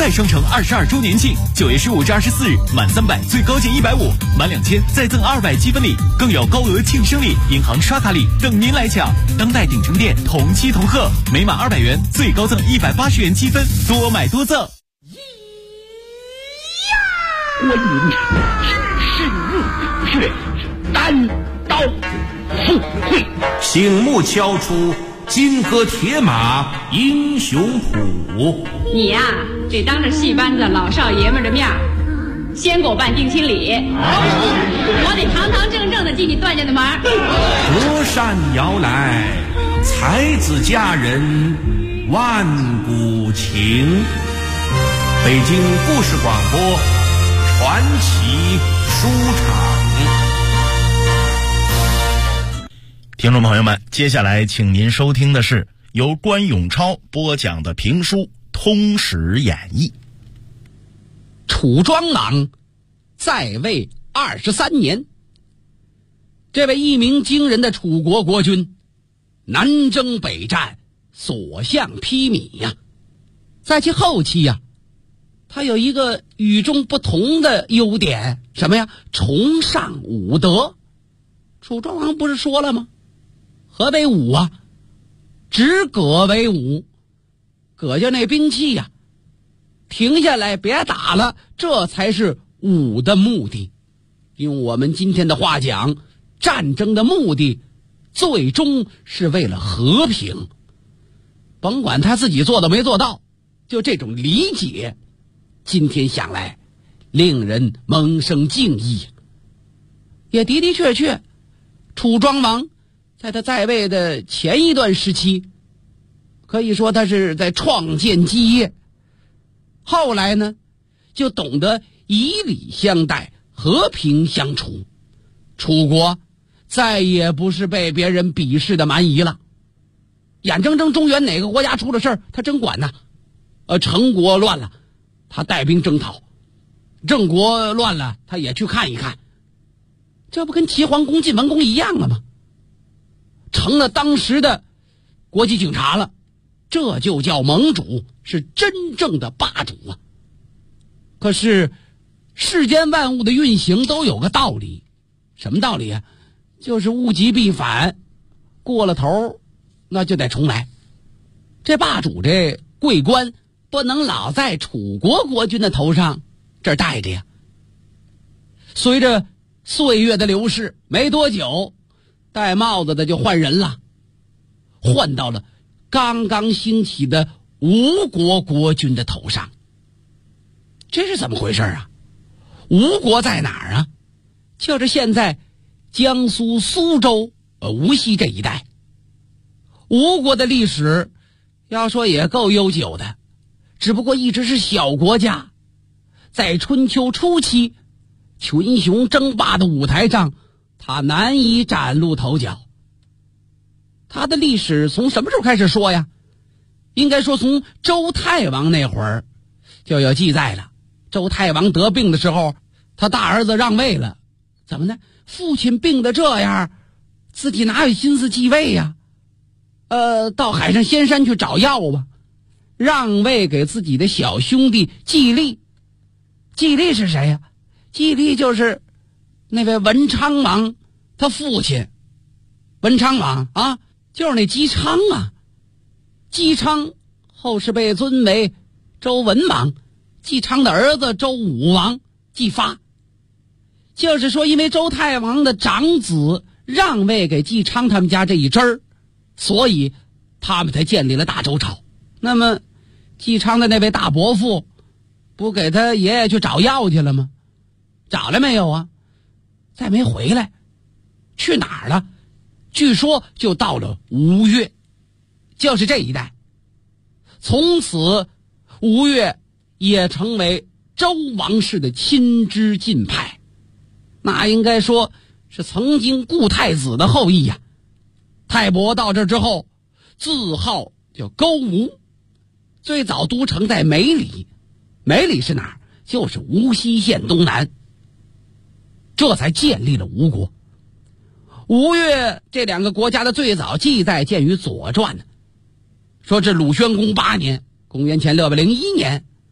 代商城22周年庆，9月15至24日，满300最高减150，满2000再赠200积分礼，更有高额庆生礼、银行刷卡礼等您来抢。当代鼎城店同期同贺，每满200元最高赠180元积分，多买多赠。 观音只是入血，单刀赴会， 醒目敲出金戈铁马英雄谱。 你呀，得当着戏班子老少爷们的面先给我办定亲礼，我得堂堂正正的进你段家的门。 河山摇来，才子佳人万古情。北京故事广播传奇书场。 听众朋友们，接下来请您收听的是由关永超播讲的评书《通史演义》。 楚庄王在位23年，这位一鸣惊人的楚国国君，南征北战，所向披靡呀。在其后期呀，他有一个与众不同的优点，什么呀？崇尚武德。楚庄王不是说了吗？何为武啊？执戈为武，戈就那兵器呀，停下来别打了，这才是武的目的。用我们今天的话讲，战争的目的最终是为了和平。甭管他自己做到没做到，就这种理解，今天想来令人萌生敬意。也的的确确，楚庄王在他在位的前一段时期，可以说他是在创建基业。后来呢，就懂得以礼相待，和平相处。楚国再也不是被别人鄙视的蛮夷了。眼睁睁中原哪个国家出了事儿，他真管呐。陈国乱了，他带兵征讨；郑国乱了，他也去看一看。这不跟齐桓公晋文公一样了吗？成了当时的国际警察了，这就叫盟主，是真正的霸主啊。可是世间万物的运行都有个道理，什么道理啊？就是物极必反，过了头那就得重来。这霸主这桂冠不能老在楚国国君的头上这儿戴着呀。随着岁月的流逝，没多久戴帽子的就换人了，换到了刚刚兴起的吴国国君的头上。这是怎么回事啊？吴国在哪儿啊？就是现在江苏苏州无锡这一带。吴国的历史要说也够悠久的，只不过一直是小国家，在春秋初期群雄争霸的舞台上，他难以崭露头角。他的历史从什么时候开始说呀？应该说从周太王那会儿就有记载了。周太王得病的时候，他大儿子让位了。怎么呢？父亲病得这样，自己哪有心思继位呀？到海上仙山去找药吧。让位给自己的小兄弟季历。季历是谁呀？季历就是那位文昌王他父亲。文昌王啊，就是那姬昌啊。姬昌后世被尊为周文王，姬昌的儿子周武王姬发。就是说因为周太王的长子让位给姬昌他们家这一支儿，所以他们才建立了大周朝。那么姬昌的那位大伯父不给他爷爷去找药去了吗？找了没有啊？再没回来。去哪儿了？据说就到了吴越，就是这一带。从此吴越也成为周王室的亲支近派，那应该说是曾经顾太子的后裔呀。太伯到这之后，自号叫勾吴，最早都城在梅里。梅里是哪儿？就是无锡县东南。这才建立了吴国。吴越这两个国家的最早记载见于《左传》，说这鲁宣公8年，公元前601年，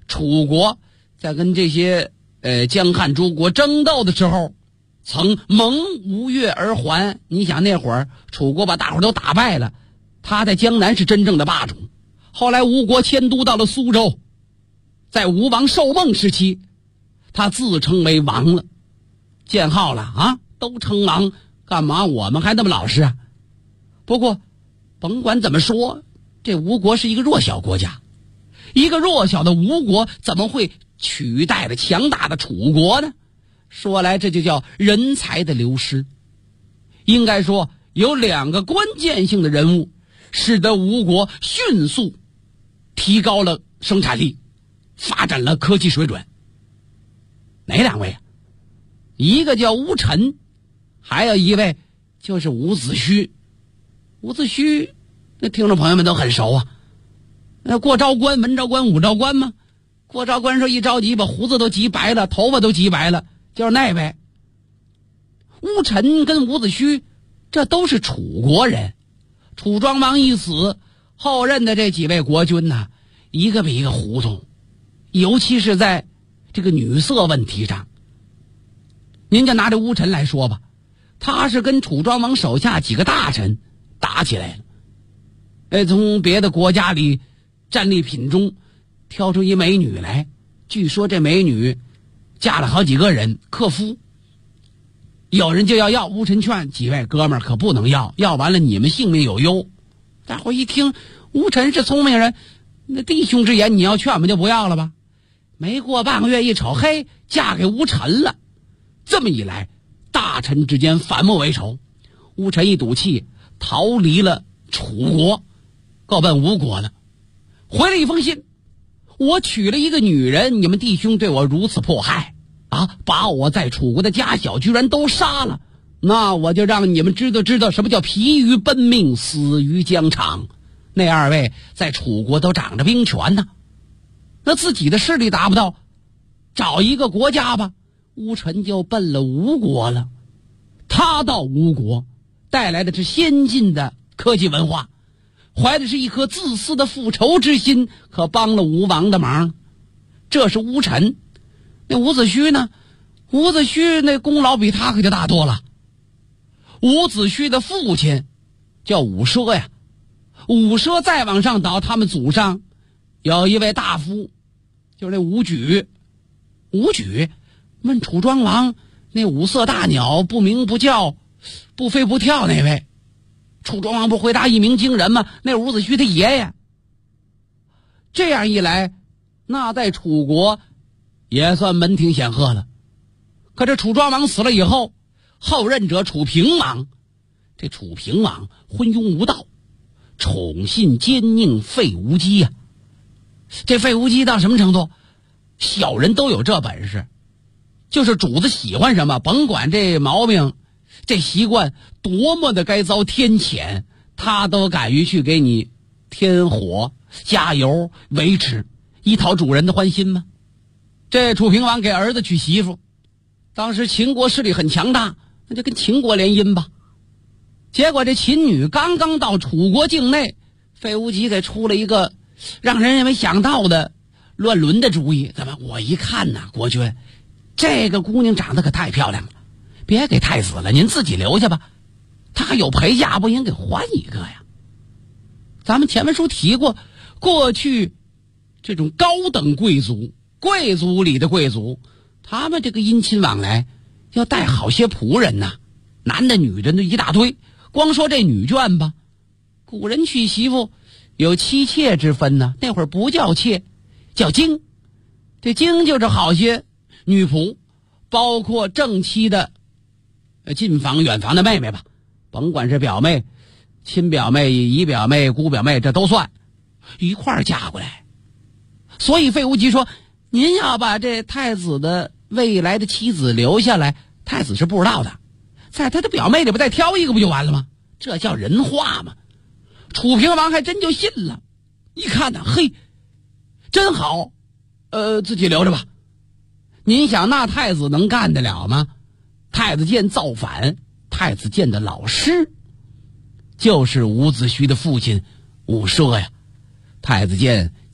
楚国在跟这些江汉诸国争斗的时候，曾蒙吴越而还。你想那会儿楚国把大伙都打败了，他在江南是真正的霸主。后来吴国迁都到了苏州，在吴王寿梦时期，他自称为王了，建号了啊，都称王，干嘛我们还那么老实啊？不过甭管怎么说，这吴国是一个弱小国家，一个弱小的吴国怎么会取代了强大的楚国呢？说来这就叫人才的流失。应该说有2个关键性的人物使得吴国迅速提高了生产力，发展了科技水准。哪2位啊？一个叫吴臣，还有一位就是伍子胥。伍子胥那听众朋友们都很熟啊，那过昭关、文昭关、武昭关吗？过昭关时候一着急把胡子都急白了，头发都急白了，就是那位。乌臣跟伍子胥这都是楚国人，楚庄王一死，后任的这几位国君呢，一个比一个糊涂，尤其是在这个女色问题上。您就拿这乌臣来说吧，他是跟楚庄王手下几个大臣打起来了，从别的国家里战利品中挑出一美女来，据说这美女嫁了好几个人克夫，有人就要。乌臣劝几位哥们儿可不能要完了你们性命有忧。大伙一听乌臣是聪明人，那弟兄之言，你要劝我们就不要了吧。没过半个月一瞅，嘿，嫁给乌臣了。这么一来，大臣之间反目为仇，乌臣一赌气逃离了楚国，告奔吴国了。回了一封信，我娶了一个女人，你们弟兄对我如此迫害啊，把我在楚国的家小居然都杀了，那我就让你们知道什么叫疲于奔命，死于疆场。那2位在楚国都掌着兵权呢，那自己的势力达不到，找一个国家吧。乌臣就奔了吴国了。他到吴国带来的是先进的科技文化，怀的是一颗自私的复仇之心，可帮了吴王的忙。这是乌臣。那伍子胥呢？伍子胥那功劳比他可就大多了。伍子胥的父亲叫伍奢呀，伍奢再往上倒，他们祖上有一位大夫，就是那伍举。伍举问楚庄王，那五色大鸟不鸣不叫不飞不跳那位，楚庄王不回答一鸣惊人吗？那伍子胥他爷爷。这样一来，那在楚国也算门庭显赫了。可这楚庄王死了以后，后任者楚平王，这楚平王昏庸无道，宠信奸佞费无忌呀。这费无忌到什么程度？小人都有这本事，就是主子喜欢什么，甭管这毛病这习惯多么的该遭天谴，他都敢于去给你添火加油维持，以讨主人的欢心吗？这楚平王给儿子娶媳妇，当时秦国势力很强大，那就跟秦国联姻吧。结果这秦女刚刚到楚国境内，费无忌给出了一个让人没想到的乱伦的主意。怎么？我一看呐，国君，这个姑娘长得可太漂亮了，别给太子了，您自己留下吧。她有陪嫁，不应给换一个呀。咱们前文书提过，过去这种高等贵族，贵族里的贵族，他们这个姻亲往来要带好些仆人呐，男的女的都一大堆。光说这女眷吧，古人娶媳妇有妻妾之分呢，那会儿不叫妾，叫京。这京就是好些女仆，包括正妻的近房远房的妹妹吧，甭管是表妹、亲表妹、姨表妹、姑表妹，这都算一块儿嫁过来。所以费无忌说，您要把这太子的未来的妻子留下来，太子是不知道的，在他的表妹里边再挑一个不就完了吗？这叫人话吗？楚平王还真就信了，一看呢，嘿，真好，自己留着吧。您想那太子能干得了吗？太子建造反，太子建的老师就是伍子胥的父亲伍奢呀。太子建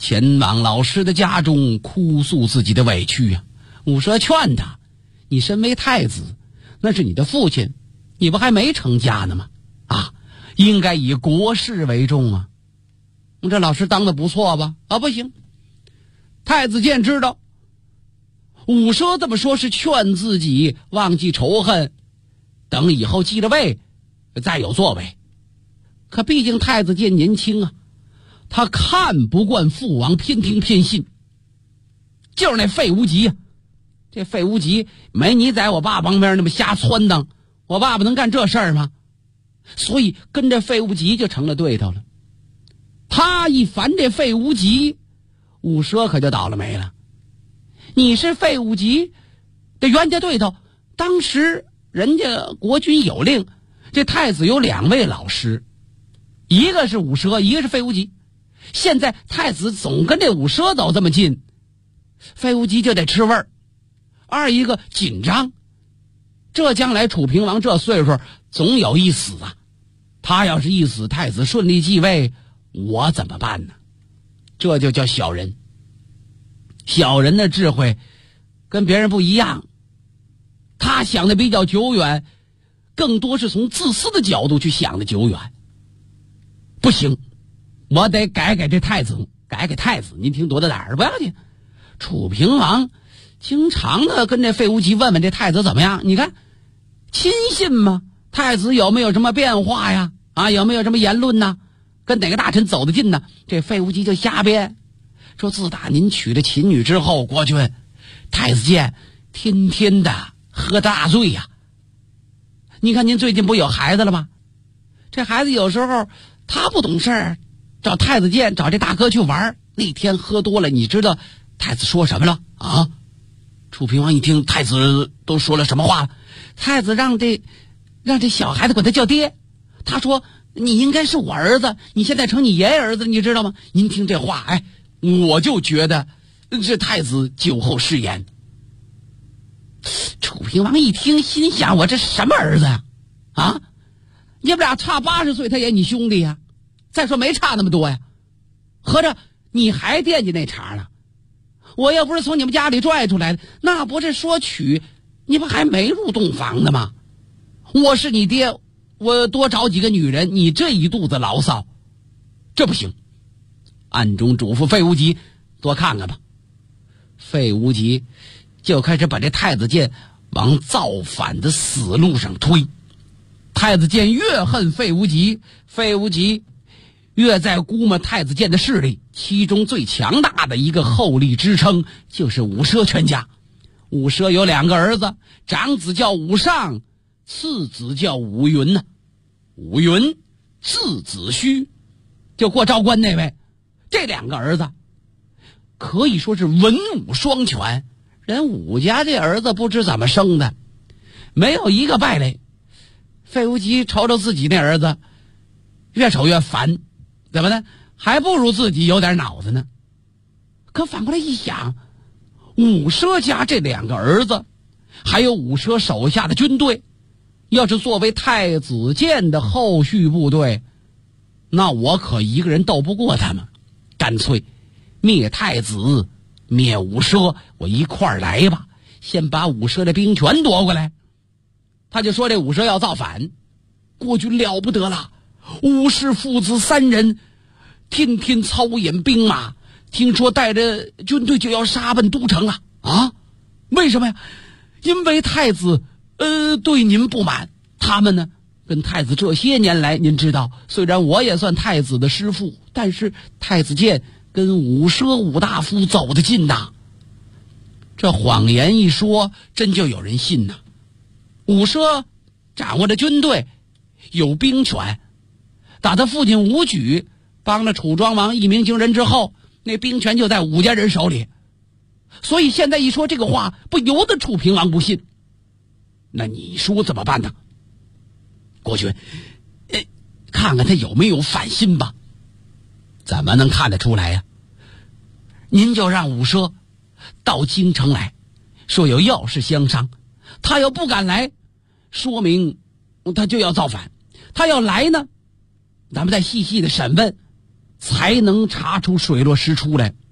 前往老师的家中哭诉自己的委屈啊。武奢劝他，你身为太子，那是你的父亲，你不还没成家呢吗？啊，应该以国事为重啊。这老师当的不错吧？啊，不行。太子建知道武奢这么说是劝自己忘记仇恨，等以后继了位再有作为。可毕竟太子建年轻啊，他看不惯父王偏听偏信。就是那费无极啊，这费无极没你在我爸旁边那么瞎撺当，我爸爸能干这事儿吗？所以跟这费无极就成了对头了。他一烦这费无极，武奢可就倒了霉了。你是费无极的冤家对头，当时人家国君有令，这太子有2位老师，一个是武奢，一个是费无极。现在太子总跟这武奢走这么近，费无极就得吃味儿。二一个紧张，这将来楚平王这岁数总有一死啊，他要是一死，太子顺利继位，我怎么办呢？这就叫小人。小人的智慧跟别人不一样，他想的比较久远，更多是从自私的角度去想的久远。不行，我得改这太子，改太子。您听多大胆儿不要紧。楚平王经常的跟这费无极问问这太子怎么样，你看亲信吗？太子有没有什么变化呀？啊，有没有什么言论呢？跟哪个大臣走得近呢？这费无极就瞎编，说自打您娶了秦女之后，国君太子建天天的喝大醉呀。你看您最近不有孩子了吗？这孩子有时候他不懂事儿，找太子建找这大哥去玩，那天喝多了，你知道太子说什么了啊？楚平王一听太子都说了什么话了，太子让这小孩子管他叫爹，他说你应该是我儿子，你现在成你爷爷儿子，你知道吗？您听这话，哎，我就觉得这太子酒后失言。楚平王一听心想，我这什么儿子呀？啊，你们俩差80岁，他也你兄弟呀，再说没差那么多呀，合着你还惦记那茬呢？我要不是从你们家里拽出来的，那不是说娶你们还没入洞房呢吗？我是你爹，我多找几个女人，你这一肚子牢骚，这不行。暗中嘱咐费无极多看看吧。费无极就开始把这太子建往造反的死路上推。太子建越恨费无极，费无极越在估摸太子建的势力，其中最强大的一个后力支撑就是武奢全家。武奢有2个儿子，长子叫武尚，次子叫武云呢。武云字子虚，就过昭关那位。这2个儿子可以说是文武双全，人武家这儿子不知怎么生的，没有一个败类。费无极瞅瞅自己那儿子，越瞅越烦，怎么呢？还不如自己有点脑子呢。可反过来一想，武奢家这2个儿子，还有武奢手下的军队，要是作为太子建的后续部队，那我可一个人斗不过他们，干脆灭太子灭武奢，我一块儿来吧，先把武奢的兵权夺过来。他就说这武奢要造反，国君了不得了，武氏父子3人天天操演兵马，听说带着军队就要杀奔都城了啊？为什么呀？因为太子对您不满。他们呢跟太子这些年来，您知道，虽然我也算太子的师父，但是太子建跟武奢武大夫走得近呐。这谎言一说，真就有人信呐。武奢掌握着军队，有兵权，打他父亲武举帮了楚庄王一鸣惊人之后，那兵权就在武家人手里。所以现在一说这个话，不由得楚平王不信。那你说怎么办呢？国君，看看他有没有反心吧。怎么能看得出来呀？您就让武奢到京城来，说有要事相商。他要不敢来，说明他就要造反。他要来呢，咱们再细细的审问， 才能查出水落石出来。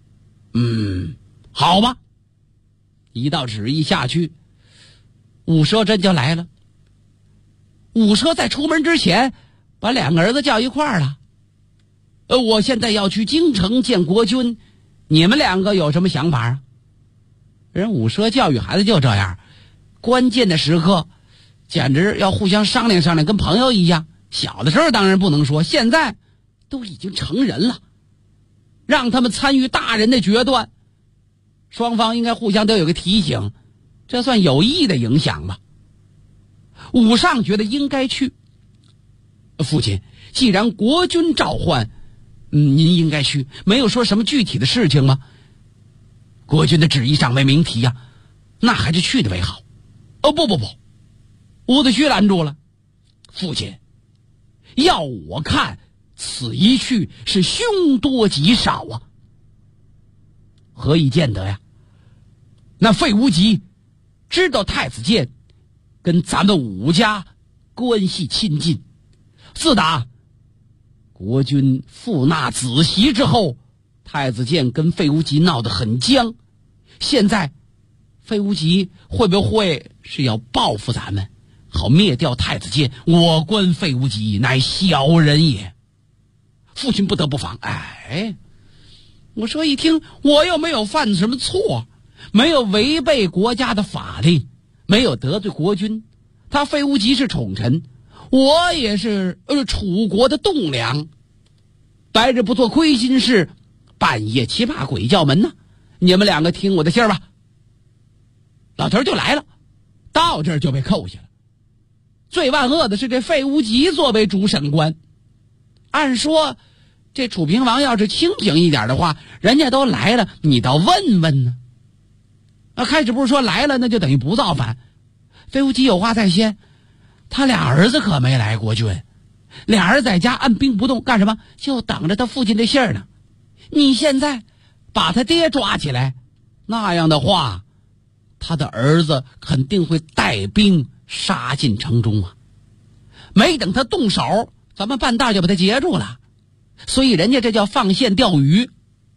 好吧。一道旨意下去，武奢真就来了。武奢在出门之前把两个儿子叫一块儿了。我现在要去京城见国君，你们两个有什么想法啊？人武奢教育孩子就这样，关键的时刻简直要互相商量商量，跟朋友一样。小的时候当然不能说，现在都已经成人了，让他们参与大人的决断，双方应该互相都有个提醒，这算有益的影响吧。武尚觉得应该去。父亲，既然国君召唤，您应该去，没有说什么具体的事情吗？国君的旨意尚未明提呀，那还是去的为好。不，伍子胥拦住了。父亲，要我看，此一去是凶多吉少啊。何以见得呀？那费无极知道太子建跟咱们武家关系亲近，自打国君复纳子媳之后，太子建跟费无极闹得很僵。现在费无极会不会是要报复咱们，好灭掉太子建？我观费无极乃小人也。父亲不得不防。我说一听，我又没有犯什么错，没有违背国家的法令，没有得罪国君。他费无极是宠臣，我也是楚国的栋梁，白日不做亏心事，半夜七怕鬼叫门呢。你们两个听我的信儿吧。老头就来了，到这儿就被扣下了。最万恶的是这费无极作为主审官，按说这楚平王要是清醒一点的话，人家都来了，你倒问问呢。开始不是说来了那就等于不造反。费无极有话在先，他俩儿子可没来，国君，俩人在家按兵不动，干什么？就等着他父亲的信儿呢。你现在把他爹抓起来，那样的话，他的儿子肯定会带兵杀进城中啊。没等他动手，咱们半道就把他截住了。所以人家这叫放线钓鱼。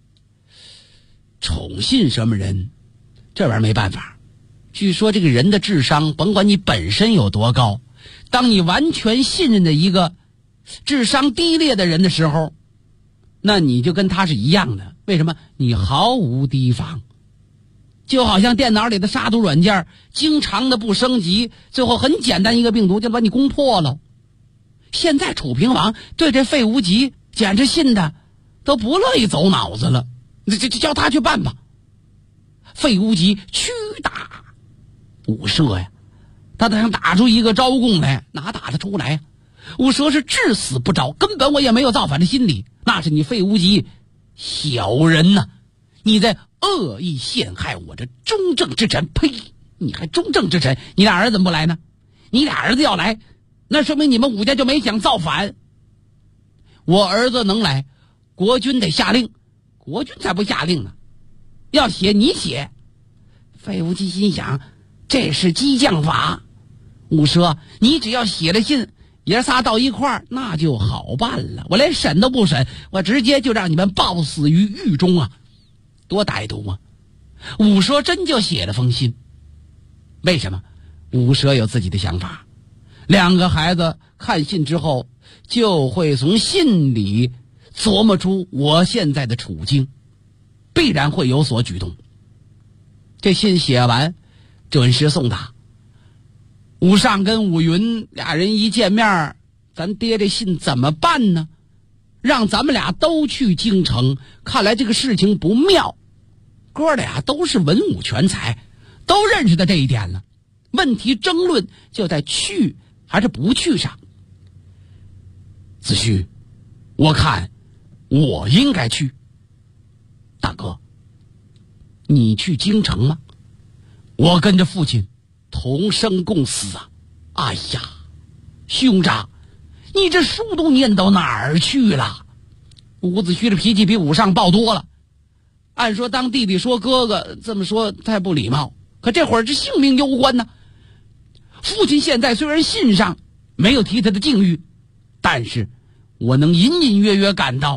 宠信什么人，这玩意儿没办法。据说这个人的智商，甭管你本身有多高，当你完全信任的一个智商低劣的人的时候，那你就跟他是一样的。为什么？你毫无提防。就好像电脑里的杀毒软件经常的不升级，最后很简单一个病毒就把你攻破了。现在楚平王对这费无极简直信的都不乐意走脑子了，这叫他去办吧。费无极屈打武奢呀，他想打出一个招供来，哪打得出来呀？武奢是至死不招，根本我也没有造反的心理。那是你费无极小人呐，你在恶意陷害我这忠正之臣。呸！你还忠正之臣？你俩儿子怎么不来呢？你俩儿子要来，那说明你们武家就没想造反。我儿子能来，国君得下令，国君才不下令呢。要写你写。费无极心想，这是激将法。武奢，你只要写了信，爷仨到一块儿，那就好办了。我连审都不审，我直接就让你们暴死于狱中啊！多歹毒啊！武奢真就写了封信。为什么？武奢有自己的想法。两个孩子看信之后，就会从信里琢磨出我现在的处境，必然会有所举动。这信写完，准时送达。武尚跟武云俩人一见面，咱爹这信怎么办呢？让咱们俩都去京城，看来这个事情不妙。哥俩都是文武全才，都认识到这一点了。问题争论就在去还是不去上。子胥，我看我应该去。大哥，你去京城吗？我跟着父亲同生共死啊！哎呀，兄长，你这书都念到哪儿去了？伍子胥的脾气比武尚暴多了。按说当弟弟说哥哥，这么说太不礼貌，可这会儿这性命攸关呢。父亲现在虽然信上没有提他的境遇，但是我能隐隐约约感到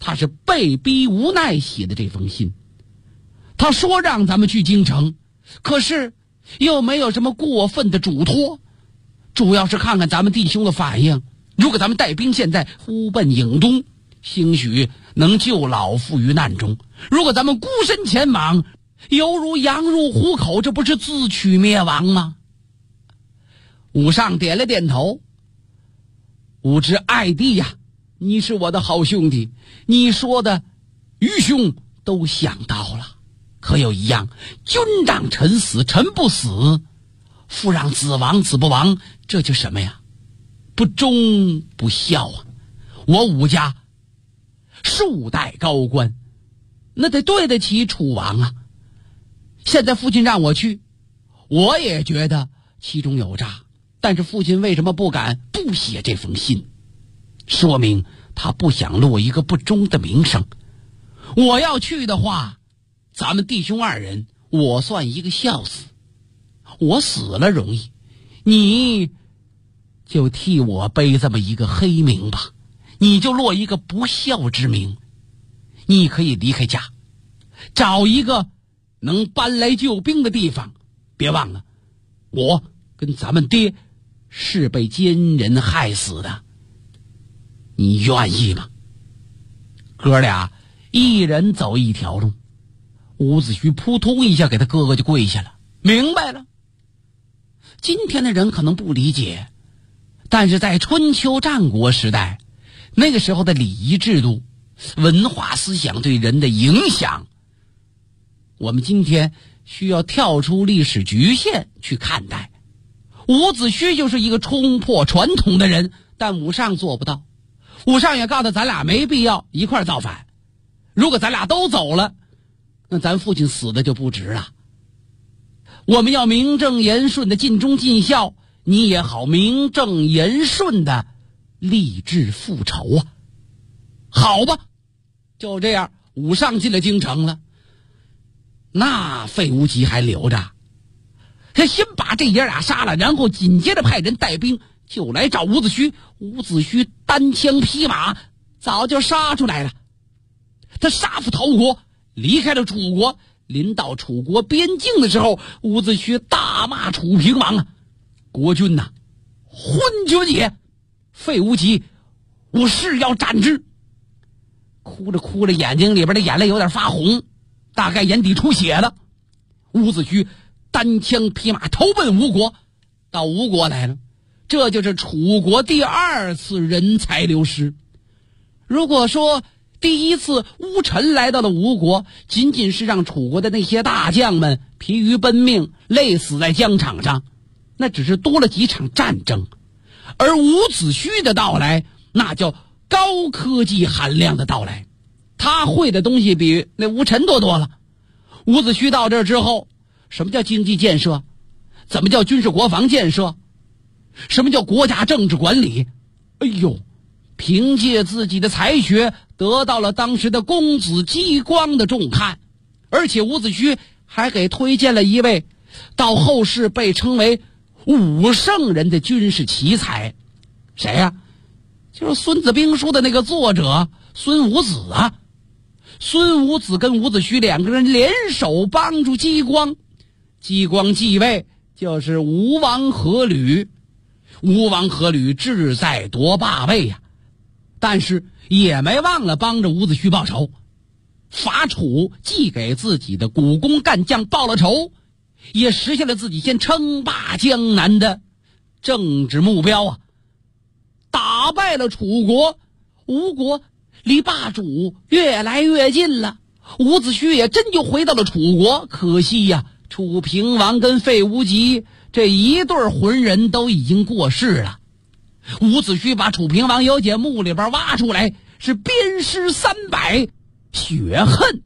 他是被逼无奈写的这封信。他说让咱们去京城，可是又没有什么过分的嘱托，主要是看看咱们弟兄的反应。如果咱们带兵现在呼奔颍东，兴许能救老父于难中；如果咱们孤身前往，犹如羊入虎口，这不是自取灭亡吗？武上点了点头。武之爱弟呀，你是我的好兄弟，你说的愚兄都想到了。可有一样，君让臣死，臣不死；父让子亡，子不亡，这就什么呀？不忠不孝啊！我武家数代高官，那得对得起楚王啊！现在父亲让我去，我也觉得其中有诈，但是父亲为什么不敢不写这封信？说明他不想落一个不忠的名声。我要去的话，咱们弟兄二人，我算一个孝死。我死了容易，你就替我背这么一个黑名吧，你就落一个不孝之名。你可以离开家，找一个能搬来救兵的地方。别忘了，我跟咱们爹是被奸人害死的，你愿意吗？哥俩一人走一条路。伍子胥扑通一下给他哥哥就跪下了。明白了。今天的人可能不理解，但是在春秋战国时代，那个时候的礼仪制度、文化思想对人的影响，我们今天需要跳出历史局限去看待。伍子胥就是一个冲破传统的人，但武上做不到。武上也告诉咱俩没必要一块造反，如果咱俩都走了，那咱父亲死的就不值了。我们要名正言顺的尽忠尽孝，你也好名正言顺的立志复仇啊！好吧，就这样，武上进了京城了。那费无极还留着，他先把这爷俩杀了，然后紧接着派人带兵就来找伍子胥。伍子胥单枪匹马早就杀出来了，他杀父逃国，离开了楚国。临到楚国边境的时候，伍子胥大骂楚平王啊，国君呐，昏君也！费无极，我誓要斩之。哭着哭着，眼睛里边的眼泪有点发红，大概眼底出血了。伍子胥单枪匹马投奔吴国，到吴国来了。这就是楚国第二次人才流失。如果说第一次乌臣来到了吴国，仅仅是让楚国的那些大将们疲于奔命，累死在疆场上，那只是多了几场战争。而伍子胥的到来，那叫高科技含量的到来，他会的东西比那吴臣多了。伍子胥到这儿之后，什么叫经济建设？怎么叫军事国防建设？什么叫国家政治管理？哎呦，凭借自己的才学得到了当时的公子姬光的重看，而且伍子胥还给推荐了一位到后世被称为武圣人的军事奇才。谁呀？就是孙子兵书的那个作者孙武子啊。孙武子跟伍子胥两个人联手帮助姬光，姬光继位就是吴王阖闾。吴王阖闾志在夺霸位呀，但是也没忘了帮着伍子胥报仇。伐楚既给自己的股肱干将报了仇，也实现了自己先称霸江南的政治目标啊！打败了楚国，吴国离霸主越来越近了。伍子胥也真就回到了楚国，可惜呀，楚平王跟费无极这一对浑人都已经过世了。伍子胥把楚平王由解墓里边挖出来，是鞭尸300，雪恨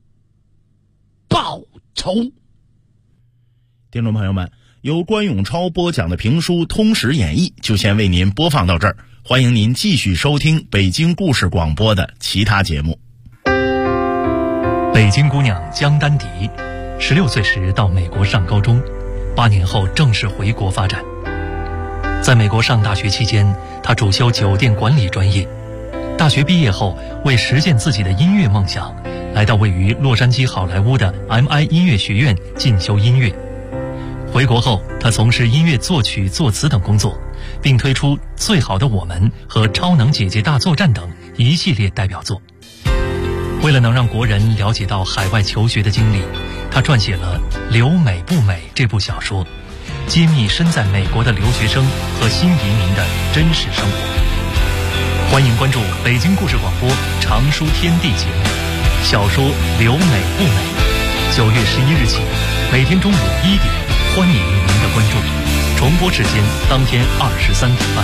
报仇。 听众朋友们，由关永超播讲的评书《通史演义》就先为您播放到这儿，欢迎您继续收听北京故事广播的其他节目。 北京姑娘江丹迪，16岁时到美国上高中，8年后正式回国发展。在美国上大学期间，她主修酒店管理专业。 大学毕业后，为实现自己的音乐梦想，来到位于洛杉矶好莱坞的 MI 音乐学院进修音乐。回国后，他从事音乐作曲、作词等工作，并推出《最好的我们》和《超能姐姐大作战》等一系列代表作。为了能让国人了解到海外求学的经历，他撰写了《留美不美》这部小说，揭秘身在美国的留学生和新移民的真实生活。欢迎关注北京故事广播常书天地节目，小说《留美不美》，9月11日起，每天中午1点，欢迎您的关注。重播时间当天23点半。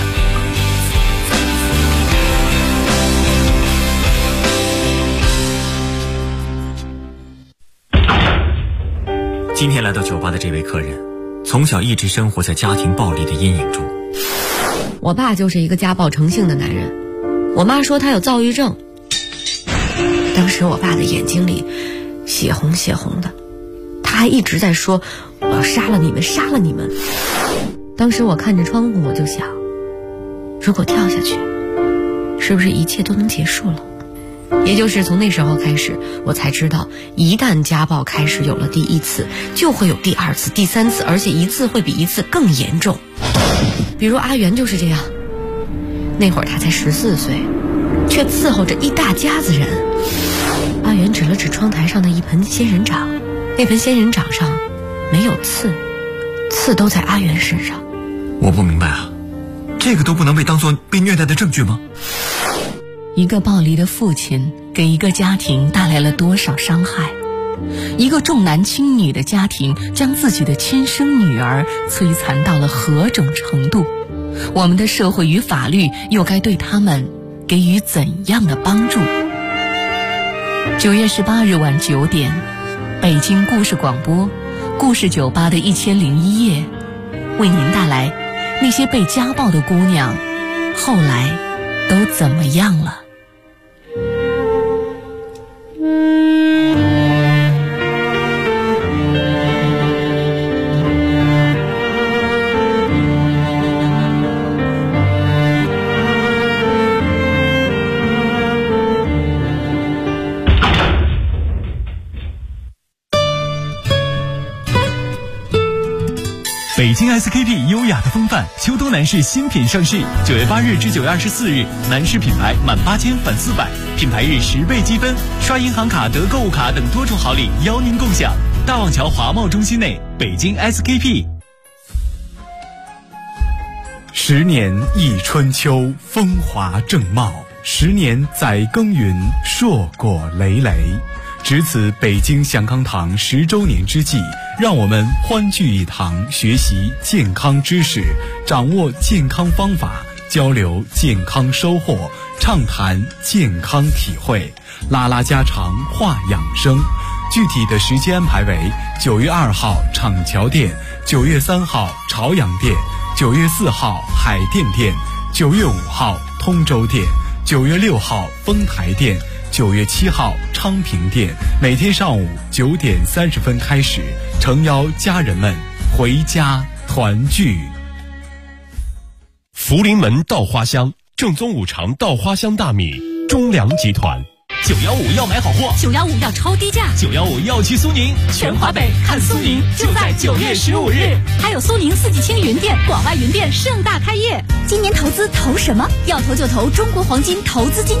今天来到酒吧的这位客人，从小一直生活在家庭暴力的阴影中。 我爸就是一个家暴成性的男人，我妈说他有躁郁症。当时我爸的眼睛里血红血红的，他还一直在说我要杀了你们，杀了你们。当时我看着窗户，我就想，如果跳下去，是不是一切都能结束了？也就是从那时候开始，我才知道，一旦家暴开始有了第一次，就会有第二次、第三次，而且一次会比一次更严重。比如阿元就是这样，那会儿他才14岁，却伺候着一大家子人。阿元指了指窗台上的一盆仙人掌，那盆仙人掌上没有刺，刺都在阿元身上。 我不明白啊，这个都不能被当作被虐待的证据吗？ 一个暴力的父亲给一个家庭带来了多少伤害？一个重男轻女的家庭将自己的亲生女儿摧残到了何种程度？我们的社会与法律又该对他们给予怎样的帮助？9月18日晚9点，北京故事广播故事酒吧的1001夜，为您带来那些被家暴的姑娘后来都怎么样了。 北京 SKP 优雅的风范，秋冬男士新品上市，9月8日至9月24日，男士品牌满8000返400，品牌日10倍积分，刷银行卡得购物卡等多重好礼邀您共享。大望桥华贸中心内，北京 SKP。 10年忆春秋，风华正茂；10年载耕耘，硕果累累。值此北京祥康堂10周年之际，让我们欢聚一堂，学习健康知识，掌握健康方法，交流健康收获，畅谈健康体会，拉拉家常，话养生。具体的时间安排为9月2号厂桥店，9月3号朝阳店，9月4号海淀店，9月5号通州店，9月6号丰台店，9月7号昌平店，每天上午9点30分开始，诚邀家人们回家团聚。 福临门稻花香，正宗五常稻花香大米，中粮集团。 915要买好货 ，915要超低价 ，915要去苏宁， 全华北看苏宁就在9月15日，还有苏宁四季青云店、广外云店盛大开业。今年投资投什么？要投就投中国黄金投资金。